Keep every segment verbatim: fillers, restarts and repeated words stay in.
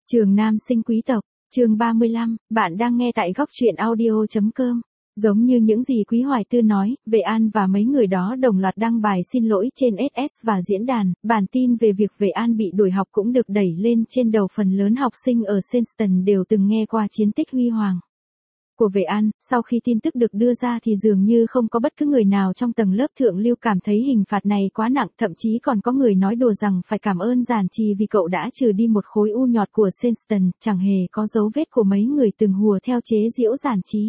Trường Nam sinh quý tộc, chương ba mươi lăm, bạn đang nghe tại góc truyện audio chấm com. Giống như những gì Quý Hoài Tư nói, Vệ An và mấy người đó đồng loạt đăng bài xin lỗi trên ét ét và diễn đàn, bản tin về việc Vệ An bị đuổi học cũng được đẩy lên trên đầu phần lớn học sinh ở Senston đều từng nghe qua chiến tích huy hoàng của Vệ An. Sau khi tin tức được đưa ra thì dường như không có bất cứ người nào trong tầng lớp thượng lưu cảm thấy hình phạt này quá nặng, thậm chí còn có người nói đùa rằng phải cảm ơn Giản Trì vì cậu đã trừ đi một khối u nhọt của Senston, chẳng hề có dấu vết của mấy người từng hùa theo chế giễu Giản Trì.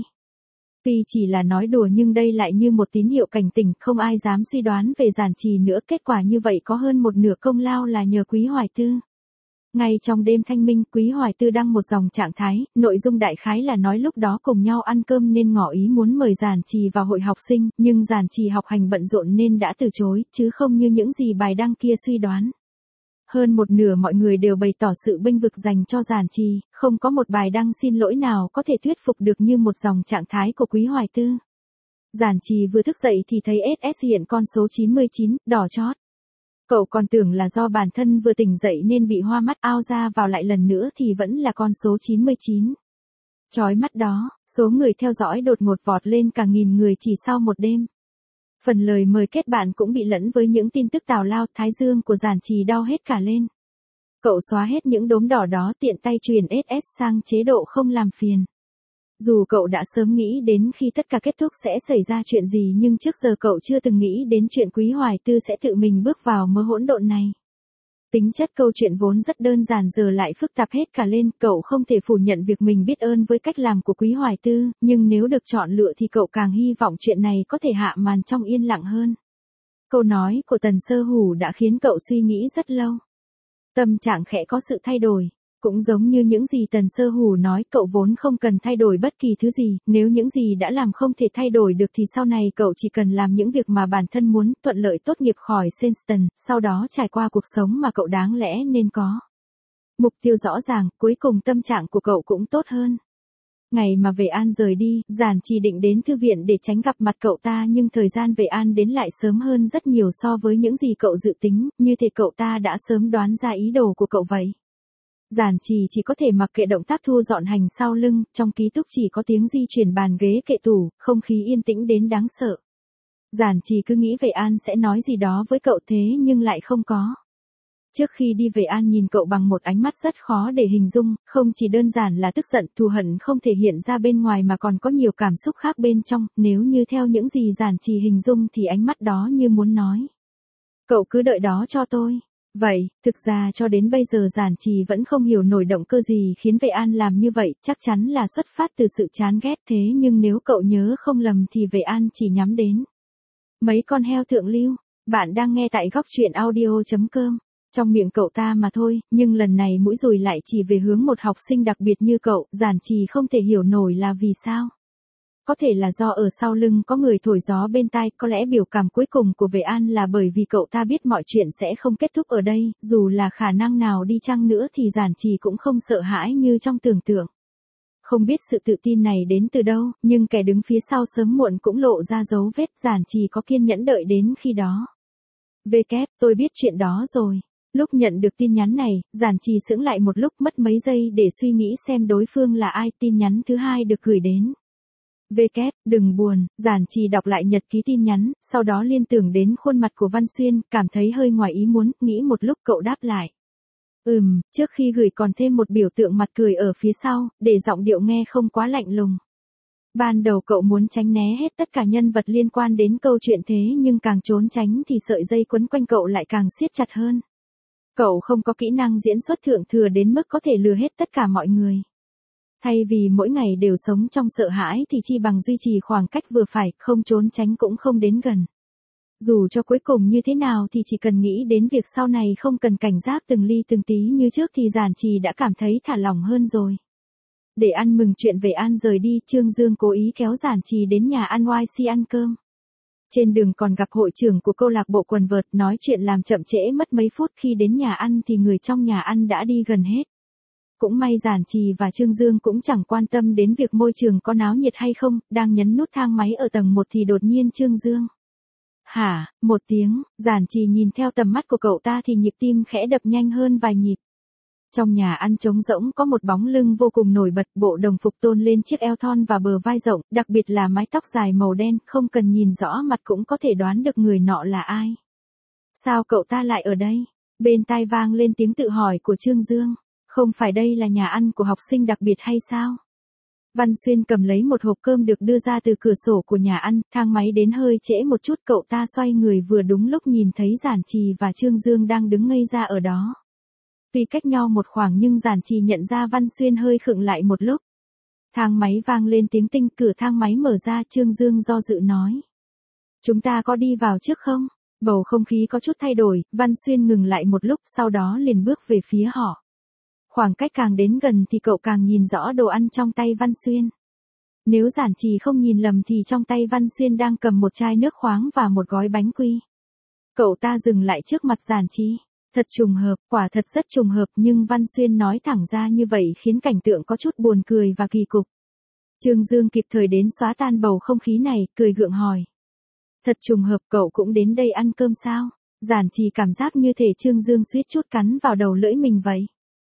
Tuy chỉ là nói đùa nhưng đây lại như một tín hiệu cảnh tỉnh, không ai dám suy đoán về Giản Trì nữa. Kết quả như vậy có hơn một nửa công lao là nhờ Quý Hoài Tư. Ngay trong đêm thanh minh, Quý Hoài Tư đăng một dòng trạng thái, nội dung đại khái là nói lúc đó cùng nhau ăn cơm nên ngỏ ý muốn mời Giản Trì vào hội học sinh, nhưng Giản Trì học hành bận rộn nên đã từ chối, chứ không như những gì bài đăng kia suy đoán. Hơn một nửa mọi người đều bày tỏ sự bênh vực dành cho Giản Trì, không có một bài đăng xin lỗi nào có thể thuyết phục được như một dòng trạng thái của Quý Hoài Tư. Giản Trì vừa thức dậy thì thấy ét ét hiện con số chín mươi chín, đỏ chót. Cậu còn tưởng là do bản thân vừa tỉnh dậy nên bị hoa mắt, ao ra vào lại lần nữa thì vẫn là con số chín mươi chín. Chói mắt đó, số người theo dõi đột ngột vọt lên cả nghìn người chỉ sau một đêm. Phần lời mời kết bạn cũng bị lẫn với những tin tức tào lao, thái dương của Giản Trì đau hết cả lên. Cậu xóa hết những đốm đỏ đó, tiện tay truyền ét ét sang chế độ không làm phiền. Dù cậu đã sớm nghĩ đến khi tất cả kết thúc sẽ xảy ra chuyện gì, nhưng trước giờ cậu chưa từng nghĩ đến chuyện Quý Hoài Tư sẽ tự mình bước vào mớ hỗn độn này. Tính chất câu chuyện vốn rất đơn giản giờ lại phức tạp hết cả lên, cậu không thể phủ nhận việc mình biết ơn với cách làm của Quý Hoài Tư, nhưng nếu được chọn lựa thì cậu càng hy vọng chuyện này có thể hạ màn trong yên lặng hơn. Câu nói của Tần Sơ Hủ đã khiến cậu suy nghĩ rất lâu. Tâm trạng khẽ có sự thay đổi. Cũng giống như những gì Tần Sơ Hủ nói, cậu vốn không cần thay đổi bất kỳ thứ gì, nếu những gì đã làm không thể thay đổi được thì sau này cậu chỉ cần làm những việc mà bản thân muốn, thuận lợi tốt nghiệp khỏi Senston, sau đó trải qua cuộc sống mà cậu đáng lẽ nên có. Mục tiêu rõ ràng, cuối cùng tâm trạng của cậu cũng tốt hơn. Ngày mà Vệ An rời đi, Giản Trì định đến thư viện để tránh gặp mặt cậu ta, nhưng thời gian Vệ An đến lại sớm hơn rất nhiều so với những gì cậu dự tính, như thể cậu ta đã sớm đoán ra ý đồ của cậu vậy. Giản Trì chỉ có thể mặc kệ động tác thu dọn hành sau lưng, trong ký túc chỉ có tiếng di chuyển bàn ghế kệ tủ, không khí yên tĩnh đến đáng sợ. Giản Trì cứ nghĩ Vệ An sẽ nói gì đó với cậu thế nhưng lại không có. Trước khi đi Vệ An nhìn cậu bằng một ánh mắt rất khó để hình dung, không chỉ đơn giản là tức giận, thù hận không thể hiện ra bên ngoài mà còn có nhiều cảm xúc khác bên trong, nếu như theo những gì Giản Trì hình dung thì ánh mắt đó như muốn nói: cậu cứ đợi đó cho tôi. Vậy, thực ra cho đến bây giờ Giản Trì vẫn không hiểu nổi động cơ gì khiến Vệ An làm như vậy, chắc chắn là xuất phát từ sự chán ghét, thế nhưng nếu cậu nhớ không lầm thì Vệ An chỉ nhắm đến mấy con heo thượng lưu. Bạn đang nghe tại góc truyện audio chấm com. Trong miệng cậu ta mà thôi, nhưng lần này mũi dùi lại chỉ về hướng một học sinh đặc biệt như cậu. Giản Trì không thể hiểu nổi là vì sao. Có thể là do ở sau lưng có người thổi gió bên tai, có lẽ biểu cảm cuối cùng của Vệ An là bởi vì cậu ta biết mọi chuyện sẽ không kết thúc ở đây, dù là khả năng nào đi chăng nữa thì Giản Trì cũng không sợ hãi như trong tưởng tượng. Không biết sự tự tin này đến từ đâu, nhưng kẻ đứng phía sau sớm muộn cũng lộ ra dấu vết. Giản Trì có kiên nhẫn đợi đến khi đó. Vê kép, tôi biết chuyện đó rồi. Lúc nhận được tin nhắn này, Giản Trì sững lại một lúc, mất mấy giây để suy nghĩ xem đối phương là ai. Tin nhắn thứ hai được gửi đến. Vê kép, đừng buồn. Giản Trì đọc lại nhật ký tin nhắn, sau đó liên tưởng đến khuôn mặt của Văn Xuyên, cảm thấy hơi ngoài ý muốn, nghĩ một lúc cậu đáp lại. Ừm, trước khi gửi còn thêm một biểu tượng mặt cười ở phía sau, để giọng điệu nghe không quá lạnh lùng. Ban đầu cậu muốn tránh né hết tất cả nhân vật liên quan đến câu chuyện thế nhưng càng trốn tránh thì sợi dây quấn quanh cậu lại càng siết chặt hơn. Cậu không có kỹ năng diễn xuất thượng thừa đến mức có thể lừa hết tất cả mọi người. Thay vì mỗi ngày đều sống trong sợ hãi thì chi bằng duy trì khoảng cách vừa phải, không trốn tránh cũng không đến gần. Dù cho cuối cùng như thế nào thì chỉ cần nghĩ đến việc sau này không cần cảnh giác từng ly từng tí như trước thì Giản Trì đã cảm thấy thả lỏng hơn rồi. Để ăn mừng chuyện Vệ An rời đi, Trương Dương cố ý kéo Giản Trì đến nhà ăn oai xi ăn cơm. Trên đường còn gặp hội trưởng của câu lạc bộ quần vợt, nói chuyện làm chậm trễ mất mấy phút, khi đến nhà ăn thì người trong nhà ăn đã đi gần hết. Cũng may Giản Trì và Trương Dương cũng chẳng quan tâm đến việc môi trường có náo nhiệt hay không, đang nhấn nút thang máy ở tầng một thì đột nhiên Trương Dương: hả, một tiếng. Giản Trì nhìn theo tầm mắt của cậu ta thì nhịp tim khẽ đập nhanh hơn vài nhịp. Trong nhà ăn trống rỗng có một bóng lưng vô cùng nổi bật, bộ đồng phục tôn lên chiếc eo thon và bờ vai rộng, đặc biệt là mái tóc dài màu đen, không cần nhìn rõ mặt cũng có thể đoán được người nọ là ai. Sao cậu ta lại ở đây? Bên tai vang lên tiếng tự hỏi của Trương Dương. Không phải đây là nhà ăn của học sinh đặc biệt hay sao? Văn Xuyên cầm lấy một hộp cơm được đưa ra từ cửa sổ của nhà ăn, thang máy đến hơi trễ một chút, cậu ta xoay người vừa đúng lúc nhìn thấy Giản Trì và Trương Dương đang đứng ngây ra ở đó. Tuy cách nhau một khoảng nhưng Giản Trì nhận ra Văn Xuyên hơi khựng lại một lúc. Thang máy vang lên tiếng tinh, cửa thang máy mở ra, Trương Dương do dự nói. Chúng ta có đi vào trước không? Bầu không khí có chút thay đổi, Văn Xuyên ngừng lại một lúc, sau đó liền bước về phía họ. Khoảng cách càng đến gần thì cậu càng nhìn rõ đồ ăn trong tay Văn Xuyên. Nếu Giản Trì không nhìn lầm thì trong tay Văn Xuyên đang cầm một chai nước khoáng và một gói bánh quy. Cậu ta dừng lại trước mặt Giản Trì. Thật trùng hợp, quả thật rất trùng hợp, nhưng Văn Xuyên nói thẳng ra như vậy khiến cảnh tượng có chút buồn cười và kỳ cục. Trương Dương kịp thời đến xóa tan bầu không khí này, cười gượng hỏi. Thật trùng hợp, cậu cũng đến đây ăn cơm sao? Giản Trì cảm giác như thể Trương Dương suýt chút cắn vào đầu lưỡi mình vậy.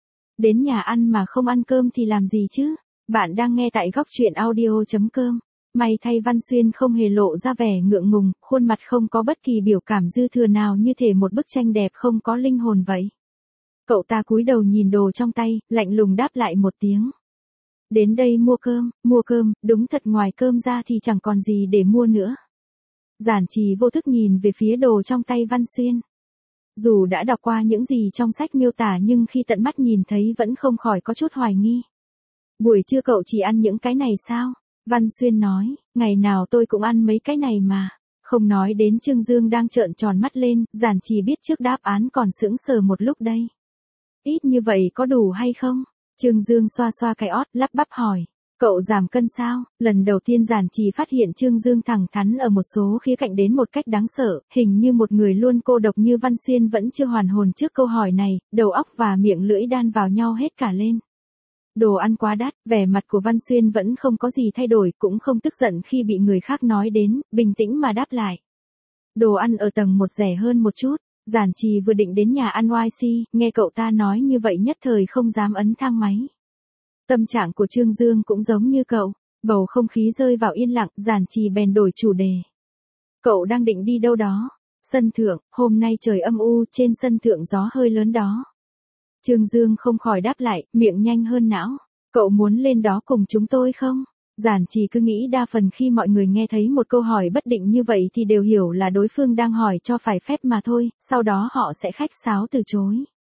Đến nhà ăn mà không ăn cơm thì làm gì chứ? Bạn đang nghe tại góc truyện audio chấm com. May thay Văn Xuyên không hề lộ ra vẻ ngượng ngùng, khuôn mặt không có bất kỳ biểu cảm dư thừa nào, như thể một bức tranh đẹp không có linh hồn vậy. Cậu ta cúi đầu nhìn đồ trong tay, lạnh lùng đáp lại một tiếng. Đến đây mua cơm, mua cơm, đúng thật ngoài cơm ra thì chẳng còn gì để mua nữa. Giản Trì vô thức nhìn về phía đồ trong tay Văn Xuyên. Dù đã đọc qua những gì trong sách miêu tả nhưng khi tận mắt nhìn thấy vẫn không khỏi có chút hoài nghi. Buổi trưa cậu chỉ ăn những cái này sao? Văn Xuyên nói, ngày nào tôi cũng ăn mấy cái này mà. Không nói đến Trương Dương đang trợn tròn mắt lên, Giản Trì biết trước đáp án còn sững sờ một lúc đây. Ít như vậy có đủ hay không? Trương Dương xoa xoa cái ót, lắp bắp hỏi. Cậu giảm cân sao? Lần đầu tiên Giản Trì phát hiện Trương Dương thẳng thắn ở một số khía cạnh đến một cách đáng sợ, hình như một người luôn cô độc như Văn Xuyên vẫn chưa hoàn hồn trước câu hỏi này, đầu óc và miệng lưỡi đan vào nhau hết cả lên. Đồ ăn quá đắt, vẻ mặt của Văn Xuyên vẫn không có gì thay đổi, cũng không tức giận khi bị người khác nói đến, bình tĩnh mà đáp lại. Đồ ăn ở tầng một rẻ hơn một chút. Giản Trì vừa định đến nhà ăn Y C, nghe cậu ta nói như vậy nhất thời không dám ấn thang máy. Tâm trạng của Trương Dương cũng giống như cậu, bầu không khí rơi vào yên lặng, Giản Trì bèn đổi chủ đề. Cậu đang định đi đâu đó? Sân thượng, hôm nay trời âm u, trên sân thượng gió hơi lớn đó. Trương Dương không khỏi đáp lại, miệng nhanh hơn não. Cậu muốn lên đó cùng chúng tôi không? Giản Trì cứ nghĩ đa phần khi mọi người nghe thấy một câu hỏi bất định như vậy thì đều hiểu là đối phương đang hỏi cho phải phép mà thôi, sau đó họ sẽ khách sáo từ chối.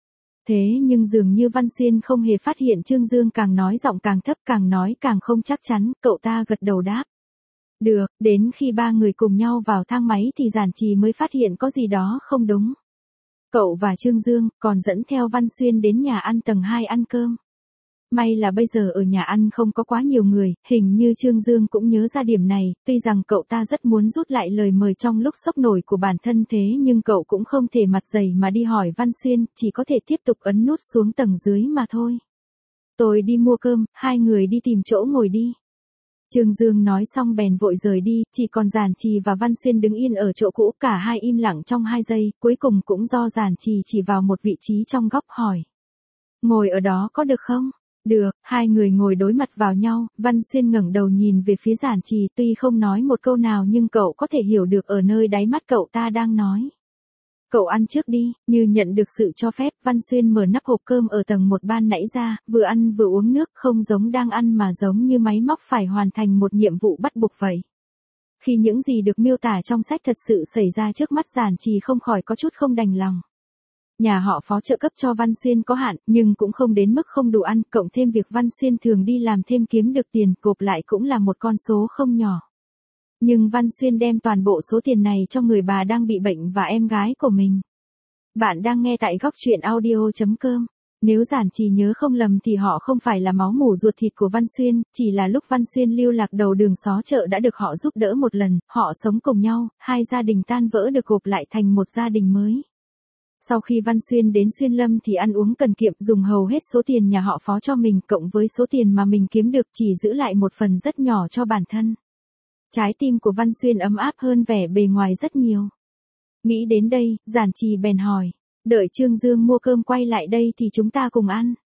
Thế nhưng dường như Văn Xuyên không hề phát hiện Trương Dương càng nói giọng càng thấp, càng nói càng không chắc chắn, cậu ta gật đầu đáp. Được, đến khi ba người cùng nhau vào thang máy thì Giản Trì mới phát hiện có gì đó không đúng. Cậu và Trương Dương còn dẫn theo Văn Xuyên đến nhà ăn tầng hai ăn cơm. May là bây giờ ở nhà ăn không có quá nhiều người, hình như Trương Dương cũng nhớ ra điểm này, tuy rằng cậu ta rất muốn rút lại lời mời trong lúc sốc nổi của bản thân thế nhưng cậu cũng không thể mặt dày mà đi hỏi Văn Xuyên, chỉ có thể tiếp tục ấn nút xuống tầng dưới mà thôi. Tôi đi mua cơm, hai người đi tìm chỗ ngồi đi. Trương Dương nói xong bèn vội rời đi, chỉ còn Giản Trì và Văn Xuyên đứng yên ở chỗ cũ, cả hai im lặng trong hai giây, cuối cùng cũng do Giản Trì chỉ vào một vị trí trong góc hỏi. Ngồi ở đó có được không? Được, hai người ngồi đối mặt vào nhau, Văn Xuyên ngẩng đầu nhìn về phía Giản Trì, tuy không nói một câu nào nhưng cậu có thể hiểu được ở nơi đáy mắt cậu ta đang nói. Cậu ăn trước đi, như nhận được sự cho phép, Văn Xuyên mở nắp hộp cơm ở tầng một ban nãy ra, vừa ăn vừa uống nước, không giống đang ăn mà giống như máy móc phải hoàn thành một nhiệm vụ bắt buộc vậy. Khi những gì được miêu tả trong sách thật sự xảy ra trước mắt Giản Trì không khỏi có chút không đành lòng. Nhà họ Phó trợ cấp cho Văn Xuyên có hạn, nhưng cũng không đến mức không đủ ăn, cộng thêm việc Văn Xuyên thường đi làm thêm kiếm được tiền, gộp lại cũng là một con số không nhỏ. Nhưng Văn Xuyên đem toàn bộ số tiền này cho người bà đang bị bệnh và em gái của mình. Bạn đang nghe tại góc truyện audio chấm com. Nếu Giản Trì nhớ không lầm thì họ không phải là máu mủ ruột thịt của Văn Xuyên, chỉ là lúc Văn Xuyên lưu lạc đầu đường xó chợ đã được họ giúp đỡ một lần, họ sống cùng nhau, hai gia đình tan vỡ được gộp lại thành một gia đình mới. Sau khi Văn Xuyên đến Xuyên Lâm thì ăn uống cần kiệm, dùng hầu hết số tiền nhà họ Phó cho mình cộng với số tiền mà mình kiếm được, chỉ giữ lại một phần rất nhỏ cho bản thân. Trái tim của Văn Xuyên ấm áp hơn vẻ bề ngoài rất nhiều. Nghĩ đến đây, Giản Trì bèn hỏi, đợi Trương Dương mua cơm quay lại đây thì chúng ta cùng ăn.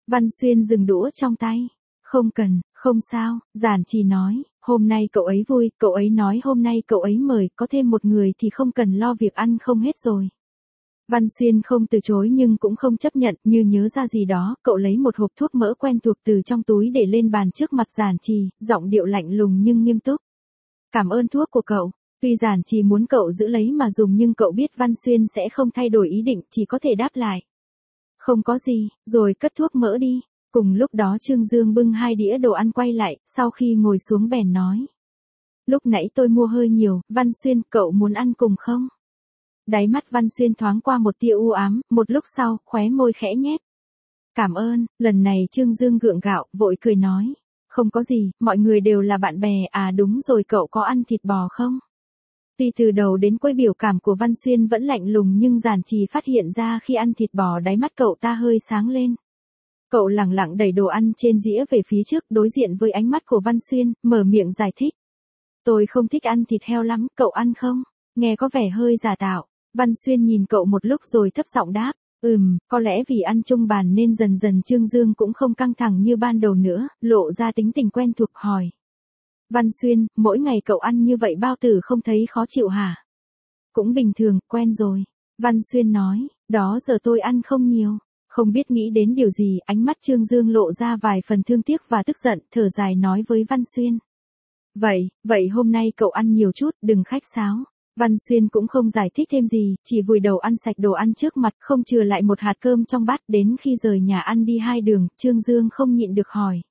Văn Xuyên dừng đũa trong tay. Không cần, không sao, Giản Trì nói, hôm nay cậu ấy vui, cậu ấy nói hôm nay cậu ấy mời, có thêm một người thì không cần lo việc ăn không hết rồi. Văn Xuyên không từ chối nhưng cũng không chấp nhận, như nhớ ra gì đó, cậu lấy một hộp thuốc mỡ quen thuộc từ trong túi để lên bàn trước mặt Giản Trì, giọng điệu lạnh lùng nhưng nghiêm túc. Cảm ơn thuốc của cậu. Tuy Giản Trì muốn cậu giữ lấy mà dùng nhưng cậu biết Văn Xuyên sẽ không thay đổi ý định, chỉ có thể đáp lại. Không có gì, rồi cất thuốc mỡ đi. Cùng lúc đó Trương Dương bưng hai đĩa đồ ăn quay lại, sau khi ngồi xuống bèn nói. Lúc nãy tôi mua hơi nhiều, Văn Xuyên, cậu muốn ăn cùng không? Đáy mắt Văn Xuyên thoáng qua một tia u ám, một lúc sau, khóe môi khẽ nhếch. Cảm ơn, lần này Trương Dương gượng gạo, vội cười nói. Không có gì, mọi người đều là bạn bè, à đúng rồi cậu có ăn thịt bò không? Tuy từ đầu đến cuối biểu cảm của Văn Xuyên vẫn lạnh lùng nhưng Giản Trì phát hiện ra khi ăn thịt bò đáy mắt cậu ta hơi sáng lên. Cậu lẳng lặng đẩy đồ ăn trên dĩa về phía trước đối diện với ánh mắt của Văn Xuyên, mở miệng giải thích. Tôi không thích ăn thịt heo lắm, cậu ăn không? Nghe có vẻ hơi giả tạo. Văn Xuyên nhìn cậu một lúc rồi thấp giọng đáp. Ừm, có lẽ vì ăn chung bàn nên dần dần Trương Dương cũng không căng thẳng như ban đầu nữa, lộ ra tính tình quen thuộc hỏi. Văn Xuyên, mỗi ngày cậu ăn như vậy bao tử không thấy khó chịu hả? Cũng bình thường, quen rồi. Văn Xuyên nói, đó giờ tôi ăn không nhiều. Không biết nghĩ đến điều gì, ánh mắt Trương Dương lộ ra vài phần thương tiếc và tức giận, thở dài nói với Văn Xuyên. Vậy, vậy hôm nay cậu ăn nhiều chút, đừng khách sáo. Văn Xuyên cũng không giải thích thêm gì, chỉ vùi đầu ăn sạch đồ ăn trước mặt, không chừa lại một hạt cơm trong bát. Đến khi rời nhà ăn đi hai đường, Trương Dương không nhịn được hỏi.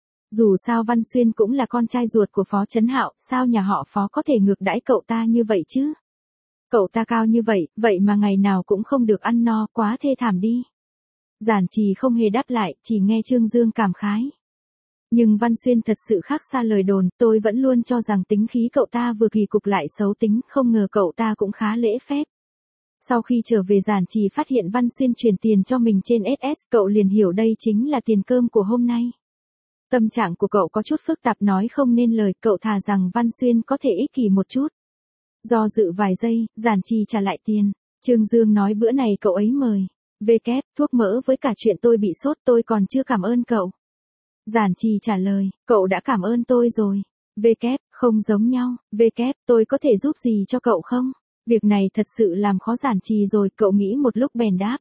Dù sao Văn Xuyên cũng là con trai ruột của Phó Trấn Hạo, sao nhà họ Phó có thể ngược đãi cậu ta như vậy chứ? Cậu ta cao như vậy, vậy mà ngày nào cũng không được ăn no, quá thê thảm đi. Giản Trì không hề đáp lại, chỉ nghe Trương Dương cảm khái. Nhưng Văn Xuyên thật sự khác xa lời đồn, tôi vẫn luôn cho rằng tính khí cậu ta vừa kỳ cục lại xấu tính, không ngờ cậu ta cũng khá lễ phép. Sau khi trở về Giản Trì phát hiện Văn Xuyên chuyển tiền cho mình trên ét ét, cậu liền hiểu đây chính là tiền cơm của hôm nay. Tâm trạng của cậu có chút phức tạp nói không nên lời, cậu thà rằng Văn Xuyên có thể ích kỷ một chút. Do dự vài giây, Giản Trì trả lại tiền. Trương Dương nói bữa này cậu ấy mời. Về kép, thuốc mỡ với cả chuyện tôi bị sốt tôi còn chưa cảm ơn cậu. Giản Trì trả lời, cậu đã cảm ơn tôi rồi. Về kép, không giống nhau. Về kép, tôi có thể giúp gì cho cậu không? Việc này thật sự làm khó Giản Trì rồi, cậu nghĩ một lúc bèn đáp.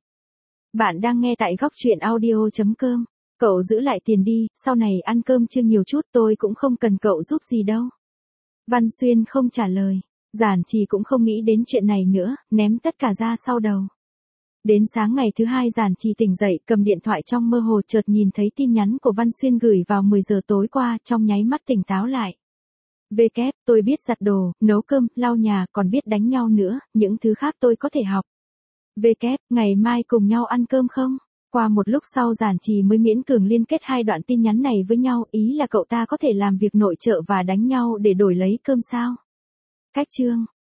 Bạn đang nghe tại góc truyện audio chấm com. Cậu giữ lại tiền đi, sau này ăn cơm chưa nhiều chút tôi cũng không cần cậu giúp gì đâu. Văn Xuyên không trả lời. Giản Trì cũng không nghĩ đến chuyện này nữa, ném tất cả ra sau đầu. Đến sáng ngày thứ hai Giản Trì tỉnh dậy, cầm điện thoại trong mơ hồ chợt nhìn thấy tin nhắn của Văn Xuyên gửi vào mười giờ tối qua, trong nháy mắt tỉnh táo lại. Về kép, tôi biết giặt đồ, nấu cơm, lau nhà, còn biết đánh nhau nữa, những thứ khác tôi có thể học. Về kép, ngày mai cùng nhau ăn cơm không? Qua một lúc sau Giản Trì mới miễn cường liên kết hai đoạn tin nhắn này với nhau, ý là cậu ta có thể làm việc nội trợ và đánh nhau để đổi lấy cơm sao? Cách chương